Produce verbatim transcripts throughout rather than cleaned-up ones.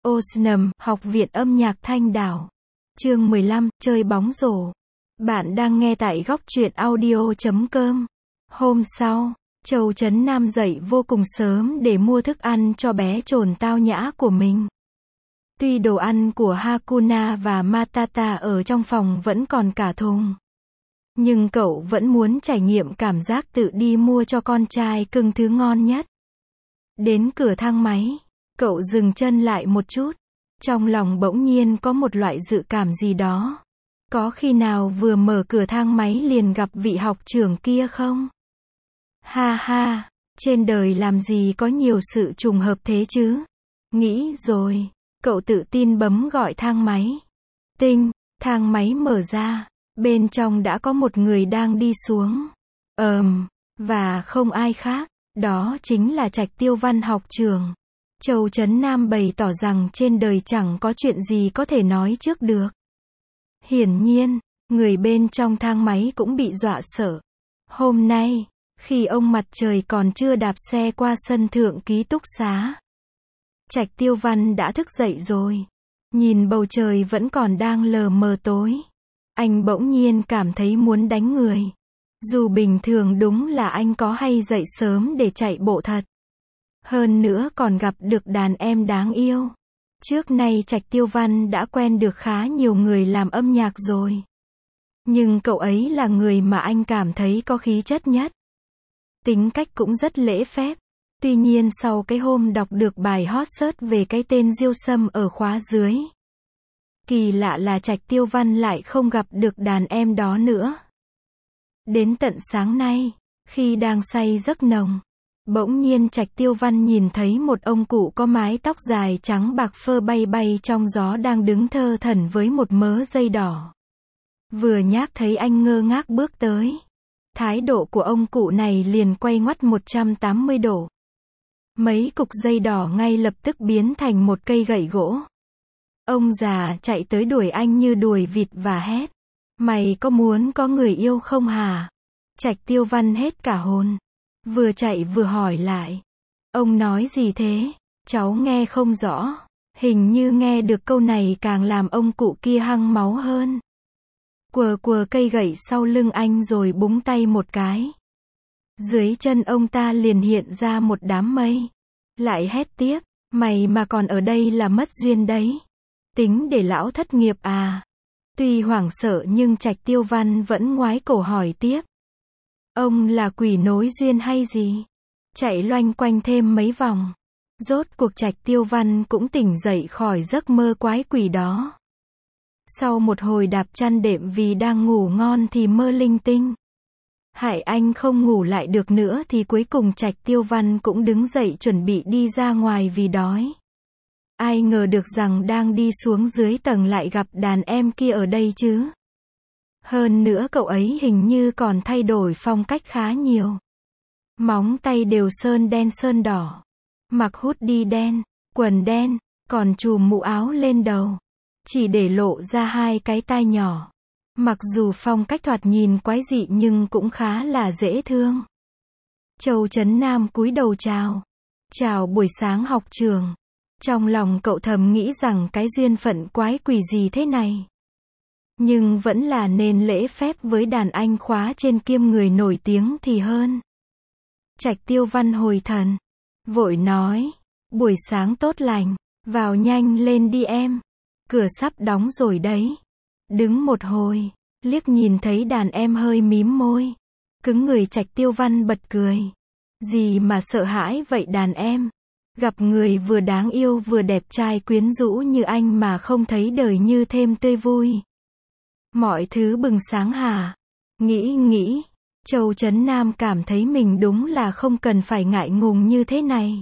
Osnum, Học viện âm nhạc Thanh Đảo. Chương mười lăm, chơi bóng rổ. Bạn đang nghe tại góc truyện audio chấm com. Hôm sau, Châu Trấn Nam dậy vô cùng sớm để mua thức ăn cho bé trồn tao nhã của mình. Tuy đồ ăn của Hakuna và Matata ở trong phòng vẫn còn cả thùng, nhưng cậu vẫn muốn trải nghiệm cảm giác tự đi mua cho con trai cưng thứ ngon nhất. Đến cửa thang máy, cậu dừng chân lại một chút. Trong lòng bỗng nhiên có một loại dự cảm gì đó. Có khi nào vừa mở cửa thang máy liền gặp vị học trưởng kia không? Ha ha, trên đời làm gì có nhiều sự trùng hợp thế chứ? Nghĩ rồi, cậu tự tin bấm gọi thang máy. Tinh, thang máy mở ra, bên trong đã có một người đang đi xuống. Ờm, và không ai khác, đó chính là Trạch Tiêu Văn học trưởng. Châu Trấn Nam bày tỏ rằng trên đời chẳng có chuyện gì có thể nói trước được. Hiển nhiên, người bên trong thang máy cũng bị dọa sợ. Hôm nay, khi ông mặt trời còn chưa đạp xe qua sân thượng ký túc xá, Trạch Tiêu Văn đã thức dậy rồi. Nhìn bầu trời vẫn còn đang lờ mờ tối, anh bỗng nhiên cảm thấy muốn đánh người. Dù bình thường đúng là anh có hay dậy sớm để chạy bộ thật. Hơn nữa còn gặp được đàn em đáng yêu. Trước nay Trạch Tiêu Văn đã quen được khá nhiều người làm âm nhạc rồi. Nhưng cậu ấy là người mà anh cảm thấy có khí chất nhất. Tính cách cũng rất lễ phép. Tuy nhiên sau cái hôm đọc được bài hot search về cái tên Diêu Sâm ở khóa dưới, kỳ lạ là Trạch Tiêu Văn lại không gặp được đàn em đó nữa. Đến tận sáng nay, khi đang say giấc nồng, bỗng nhiên Trạch Tiêu Văn nhìn thấy một ông cụ có mái tóc dài trắng bạc phơ bay bay trong gió đang đứng thơ thẩn với một mớ dây đỏ. Vừa nhác thấy anh ngơ ngác bước tới, thái độ của ông cụ này liền quay ngoắt một trăm tám mươi độ. Mấy cục dây đỏ ngay lập tức biến thành một cây gậy gỗ. Ông già chạy tới đuổi anh như đuổi vịt và hét: "Mày có muốn có người yêu không hả?" Trạch Tiêu Văn hết cả hồn. Vừa chạy vừa hỏi lại: "Ông nói gì thế? Cháu nghe không rõ." Hình như nghe được câu này càng làm ông cụ kia hăng máu hơn. Quờ quờ cây gậy sau lưng anh rồi búng tay một cái. Dưới chân ông ta liền hiện ra một đám mây. Lại hét tiếp: "Mày mà còn ở đây là mất duyên đấy. Tính để lão thất nghiệp à?" Tuy hoảng sợ nhưng Trạch Tiêu Văn vẫn ngoái cổ hỏi tiếp: "Ông là quỷ nối duyên hay gì?" Chạy loanh quanh thêm mấy vòng, rốt cuộc Trạch Tiêu Văn cũng tỉnh dậy khỏi giấc mơ quái quỷ đó. Sau một hồi đạp chăn đệm vì đang ngủ ngon thì mơ linh tinh, hại anh không ngủ lại được nữa thì cuối cùng Trạch Tiêu Văn cũng đứng dậy chuẩn bị đi ra ngoài vì đói. Ai ngờ được rằng đang đi xuống dưới tầng lại gặp đàn em kia ở đây chứ. Hơn nữa cậu ấy hình như còn thay đổi phong cách khá nhiều. Móng tay đều sơn đen sơn đỏ, mặc hoodie đen, quần đen, còn chùm mũ áo lên đầu, chỉ để lộ ra hai cái tai nhỏ. Mặc dù phong cách thoạt nhìn quái dị nhưng cũng khá là dễ thương. Châu Trấn Nam cúi đầu chào. "Chào buổi sáng học trường." Trong lòng cậu thầm nghĩ rằng cái duyên phận quái quỷ gì thế này. Nhưng vẫn là nên lễ phép với đàn anh khóa trên kiêm người nổi tiếng thì hơn. Trạch Tiêu Văn hồi thần, vội nói: "Buổi sáng tốt lành, vào nhanh lên đi em. Cửa sắp đóng rồi đấy." Đứng một hồi, liếc nhìn thấy đàn em hơi mím môi, cứng người Trạch Tiêu Văn bật cười. "Gì mà sợ hãi vậy đàn em? Gặp người vừa đáng yêu vừa đẹp trai quyến rũ như anh mà không thấy đời như thêm tươi vui. Mọi thứ bừng sáng hả?" Nghĩ nghĩ, Châu Trấn Nam cảm thấy mình đúng là không cần phải ngại ngùng như thế này.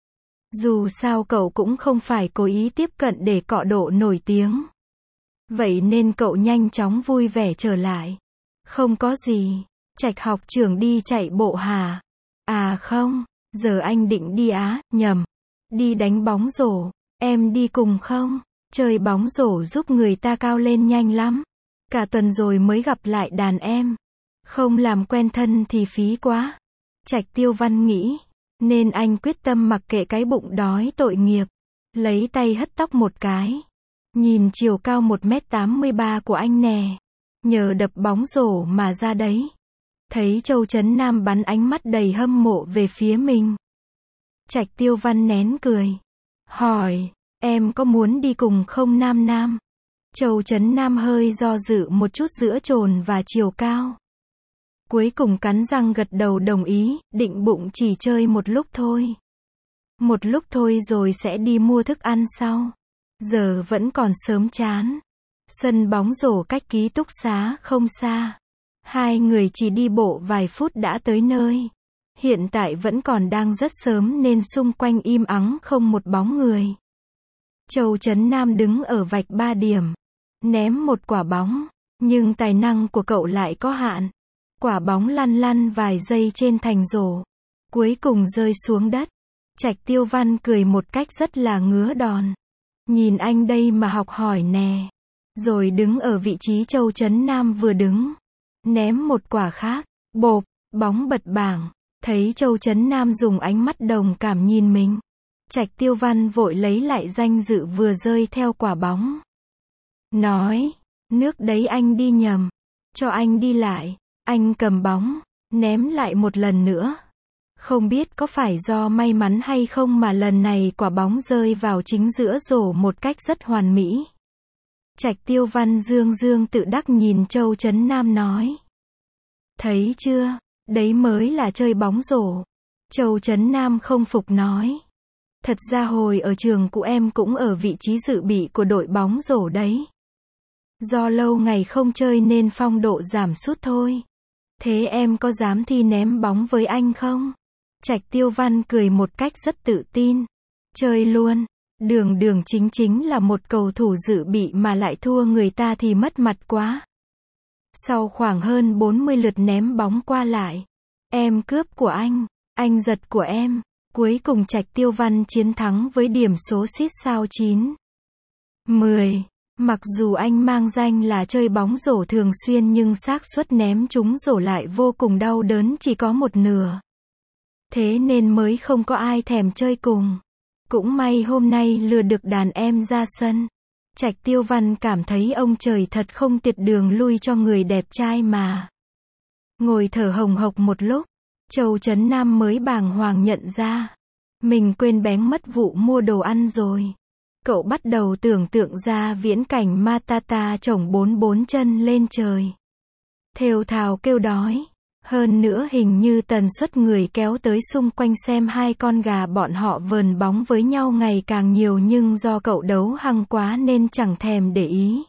Dù sao cậu cũng không phải cố ý tiếp cận để cọ độ nổi tiếng. Vậy nên cậu nhanh chóng vui vẻ trở lại. "Không có gì. Trạch học trưởng đi chạy bộ hả?" "À không, giờ anh định đi á, nhầm. Đi đánh bóng rổ. Em đi cùng không? Chơi bóng rổ giúp người ta cao lên nhanh lắm. Cả tuần rồi mới gặp lại đàn em. Không làm quen thân thì phí quá." Trạch Tiêu Văn nghĩ, nên anh quyết tâm mặc kệ cái bụng đói tội nghiệp. Lấy tay hất tóc một cái. Nhìn chiều cao một mét tám mươi ba của anh nè. Nhờ đập bóng rổ mà ra đấy. Thấy Châu Chấn Nam bắn ánh mắt đầy hâm mộ về phía mình. Trạch Tiêu Văn nén cười. Hỏi, em có muốn đi cùng không Nam Nam? Châu Chấn Nam hơi do dự một chút giữa chồn và chiều cao. Cuối cùng cắn răng gật đầu đồng ý, định bụng chỉ chơi một lúc thôi. Một lúc thôi rồi sẽ đi mua thức ăn sau. Giờ vẫn còn sớm chán. Sân bóng rổ cách ký túc xá không xa. Hai người chỉ đi bộ vài phút đã tới nơi. Hiện tại vẫn còn đang rất sớm nên xung quanh im ắng không một bóng người. Châu Chấn Nam đứng ở vạch ba điểm. Ném một quả bóng. Nhưng tài năng của cậu lại có hạn. Quả bóng lăn lăn vài giây trên thành rổ. Cuối cùng rơi xuống đất. Trạch Tiêu Văn cười một cách rất là ngứa đòn. Nhìn anh đây mà học hỏi nè. Rồi đứng ở vị trí Châu Chấn Nam vừa đứng. Ném một quả khác. Bộp, bóng bật bảng. Thấy Châu Chấn Nam dùng ánh mắt đồng cảm nhìn mình. Trạch Tiêu Văn vội lấy lại danh dự vừa rơi theo quả bóng. Nói, nước đấy anh đi nhầm. Cho anh đi lại. Anh cầm bóng, ném lại một lần nữa. Không biết có phải do may mắn hay không mà lần này quả bóng rơi vào chính giữa rổ một cách rất hoàn mỹ. Trạch Tiêu Văn dương dương tự đắc nhìn Châu Chấn Nam nói. Thấy chưa, đấy mới là chơi bóng rổ. Châu Chấn Nam không phục nói. Thật ra hồi ở trường cũ em cũng ở vị trí dự bị của đội bóng rổ đấy. Do lâu ngày không chơi nên phong độ giảm sút thôi. Thế em có dám thi ném bóng với anh không? Trạch Tiêu Văn cười một cách rất tự tin. Chơi luôn. Đường đường chính chính là một cầu thủ dự bị mà lại thua người ta thì mất mặt quá. Sau khoảng hơn bốn mươi lượt ném bóng qua lại. Em cướp của anh. Anh giật của em. Cuối cùng Trạch Tiêu Văn chiến thắng với điểm số xít sao chín mười. Mặc dù anh mang danh là chơi bóng rổ thường xuyên nhưng xác suất ném trúng rổ lại vô cùng đau đớn chỉ có một nửa. Thế nên mới không có ai thèm chơi cùng. Cũng may hôm nay lừa được đàn em ra sân. Trạch Tiêu Văn cảm thấy ông trời thật không tiệt đường lui cho người đẹp trai mà. Ngồi thở hồng hộc một lúc, Châu Chấn Nam mới bàng hoàng nhận ra. Mình quên bén mất vụ mua đồ ăn rồi. Cậu bắt đầu tưởng tượng ra viễn cảnh Matata chổng bốn bốn chân lên trời. Thều thào kêu đói. Hơn nữa hình như tần suất người kéo tới xung quanh xem hai con gà bọn họ vờn bóng với nhau ngày càng nhiều nhưng do cậu đấu hăng quá nên chẳng thèm để ý.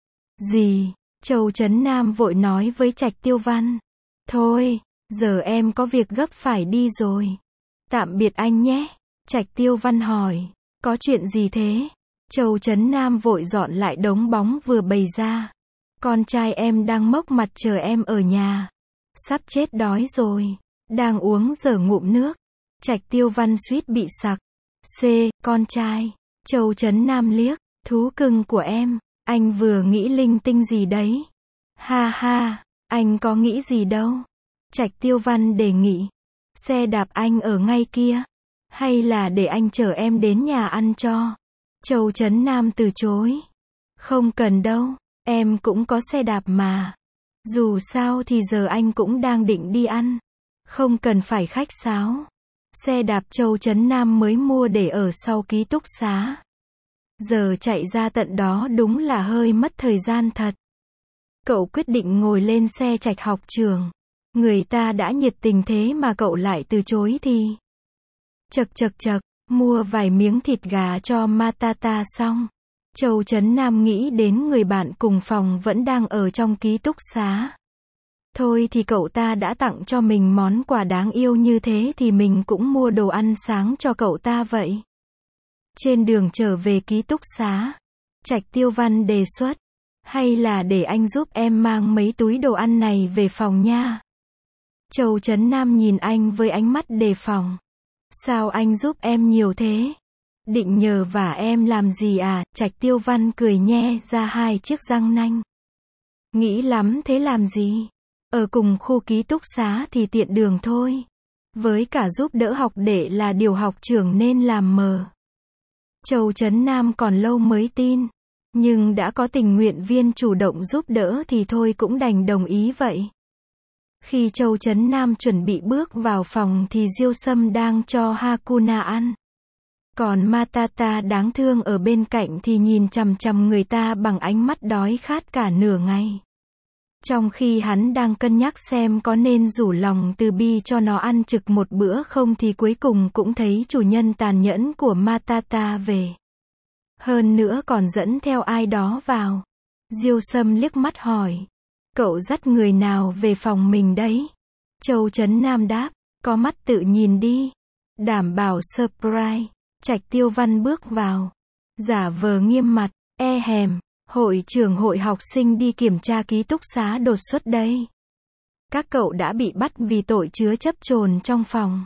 Gì? Châu Chấn Nam vội nói với Trạch Tiêu Văn. Thôi, giờ em có việc gấp phải đi rồi. Tạm biệt anh nhé. Trạch Tiêu Văn hỏi. Có chuyện gì thế? Châu Chấn Nam vội dọn lại đống bóng vừa bày ra. Con trai em đang mốc mặt chờ em ở nhà. Sắp chết đói rồi. Đang uống dở ngụm nước. Trạch Tiêu Văn suýt bị sặc. C. Con trai. Châu Chấn Nam liếc. Thú cưng của em. Anh vừa nghĩ linh tinh gì đấy? Ha ha. Anh có nghĩ gì đâu. Trạch Tiêu Văn đề nghị. Xe đạp anh ở ngay kia. Hay là để anh chở em đến nhà ăn cho? Châu Chấn Nam từ chối. Không cần đâu. Em cũng có xe đạp mà. Dù sao thì giờ anh cũng đang định đi ăn. Không cần phải khách sáo. Xe đạp Châu Chấn Nam mới mua để ở sau ký túc xá. Giờ chạy ra tận đó đúng là hơi mất thời gian thật. Cậu quyết định ngồi lên xe Trạch học trường. Người ta đã nhiệt tình thế mà cậu lại từ chối thì. Chật chật chật, mua vài miếng thịt gà cho Matata xong. Châu Chấn Nam nghĩ đến người bạn cùng phòng vẫn đang ở trong ký túc xá. Thôi thì cậu ta đã tặng cho mình món quà đáng yêu như thế thì mình cũng mua đồ ăn sáng cho cậu ta vậy. Trên đường trở về ký túc xá, Trạch Tiêu Văn đề xuất. Hay là để anh giúp em mang mấy túi đồ ăn này về phòng nha. Châu Chấn Nam nhìn anh với ánh mắt đề phòng. Sao anh giúp em nhiều thế? Định nhờ vả em làm gì à? Trạch Tiêu Văn cười nhe ra hai chiếc răng nanh. Nghĩ lắm thế làm gì? Ở cùng khu ký túc xá thì tiện đường thôi. Với cả giúp đỡ học đệ là điều học trưởng nên làm mờ. Châu Chấn Nam còn lâu mới tin. Nhưng đã có tình nguyện viên chủ động giúp đỡ thì thôi cũng đành đồng ý vậy. Khi Châu Chấn Nam chuẩn bị bước vào phòng thì Diêu Sâm đang cho Hakuna ăn. Còn Matata đáng thương ở bên cạnh thì nhìn chằm chằm người ta bằng ánh mắt đói khát cả nửa ngày. Trong khi hắn đang cân nhắc xem có nên rủ lòng từ bi cho nó ăn trực một bữa không thì cuối cùng cũng thấy chủ nhân tàn nhẫn của Matata về. Hơn nữa còn dẫn theo ai đó vào. Diêu Sâm liếc mắt hỏi. Cậu dắt người nào về phòng mình đấy? Châu Chấn Nam đáp. Có mắt tự nhìn đi. Đảm bảo surprise. Trạch Tiêu Văn bước vào. Giả vờ nghiêm mặt. E hèm. Hội trưởng hội học sinh đi kiểm tra ký túc xá đột xuất đây. Các cậu đã bị bắt vì tội chứa chấp trồn trong phòng.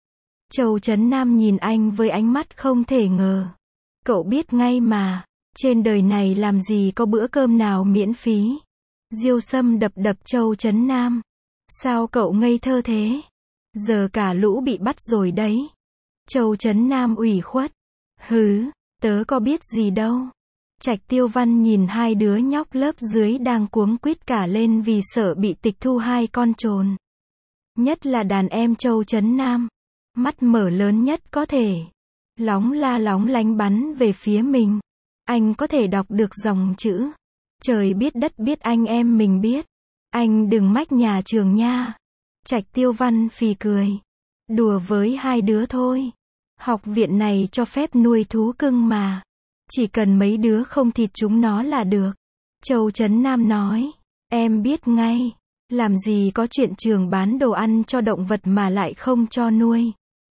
Châu Chấn Nam nhìn anh với ánh mắt không thể ngờ. Cậu biết ngay mà. Trên đời này làm gì có bữa cơm nào miễn phí. Diêu Sâm đập đập Châu Chấn Nam. Sao cậu ngây thơ thế? Giờ cả lũ bị bắt rồi đấy. Châu Chấn Nam ủy khuất. Hứ, tớ có biết gì đâu. Trạch Tiêu Văn nhìn hai đứa nhóc lớp dưới đang cuống quýt cả lên vì sợ bị tịch thu hai con trồn. Nhất là đàn em Châu Chấn Nam. Mắt mở lớn nhất có thể. Lóng la lóng lánh bắn về phía mình. Anh có thể đọc được dòng chữ. Trời biết đất biết anh em mình biết. Anh đừng mách nhà trường nha. Trạch Tiêu Văn phì cười. Đùa với hai đứa thôi. Học viện này cho phép nuôi thú cưng mà. Chỉ cần mấy đứa không thịt chúng nó là được. Châu Chấn Nam nói. Em biết ngay. Làm gì có chuyện trường bán đồ ăn cho động vật mà lại không cho nuôi.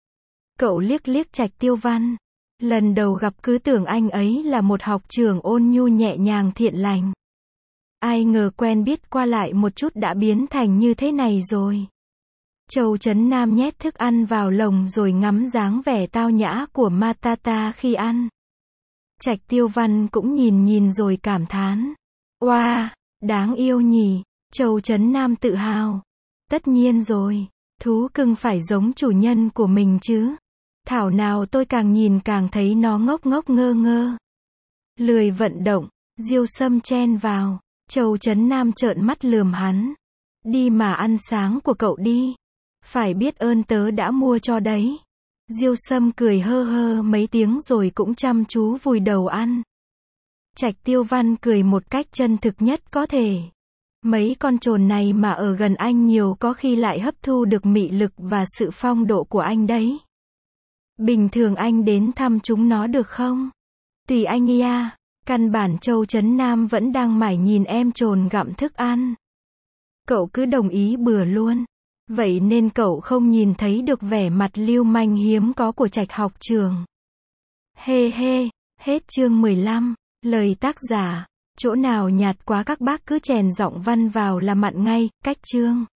Cậu liếc liếc Trạch Tiêu Văn. Lần đầu gặp cứ tưởng anh ấy là một học trưởng ôn nhu nhẹ nhàng thiện lành. Ai ngờ quen biết qua lại một chút đã biến thành như thế này rồi. Châu Chấn Nam nhét thức ăn vào lồng rồi ngắm dáng vẻ tao nhã của Matata khi ăn. Trạch Tiêu Văn cũng nhìn nhìn rồi cảm thán. Oa, wow, đáng yêu nhỉ. Châu Chấn Nam tự hào. Tất nhiên rồi. Thú cưng phải giống chủ nhân của mình chứ. Thảo nào tôi càng nhìn càng thấy nó ngốc ngốc ngơ ngơ. Lười vận động. Diêu Sâm chen vào. Châu Chấn Nam trợn mắt lườm hắn. Đi mà ăn sáng của cậu đi. Phải biết ơn tớ đã mua cho đấy. Diêu Sâm cười hơ hơ mấy tiếng rồi cũng chăm chú vùi đầu ăn. Trạch Tiêu Văn cười một cách chân thực nhất có thể. Mấy con trồn này mà ở gần anh nhiều có khi lại hấp thu được mị lực và sự phong độ của anh đấy. Bình thường anh đến thăm chúng nó được không? Tùy anh ya. Căn bản Châu Chấn Nam vẫn đang mải nhìn em trồn gặm thức ăn. Cậu cứ đồng ý bừa luôn. Vậy nên cậu không nhìn thấy được vẻ mặt lưu manh hiếm có của Trạch học trường. Hê hê, hết chương mười lăm. Lời tác giả. Chỗ nào nhạt quá các bác cứ chèn giọng văn vào là mặn ngay, cách chương.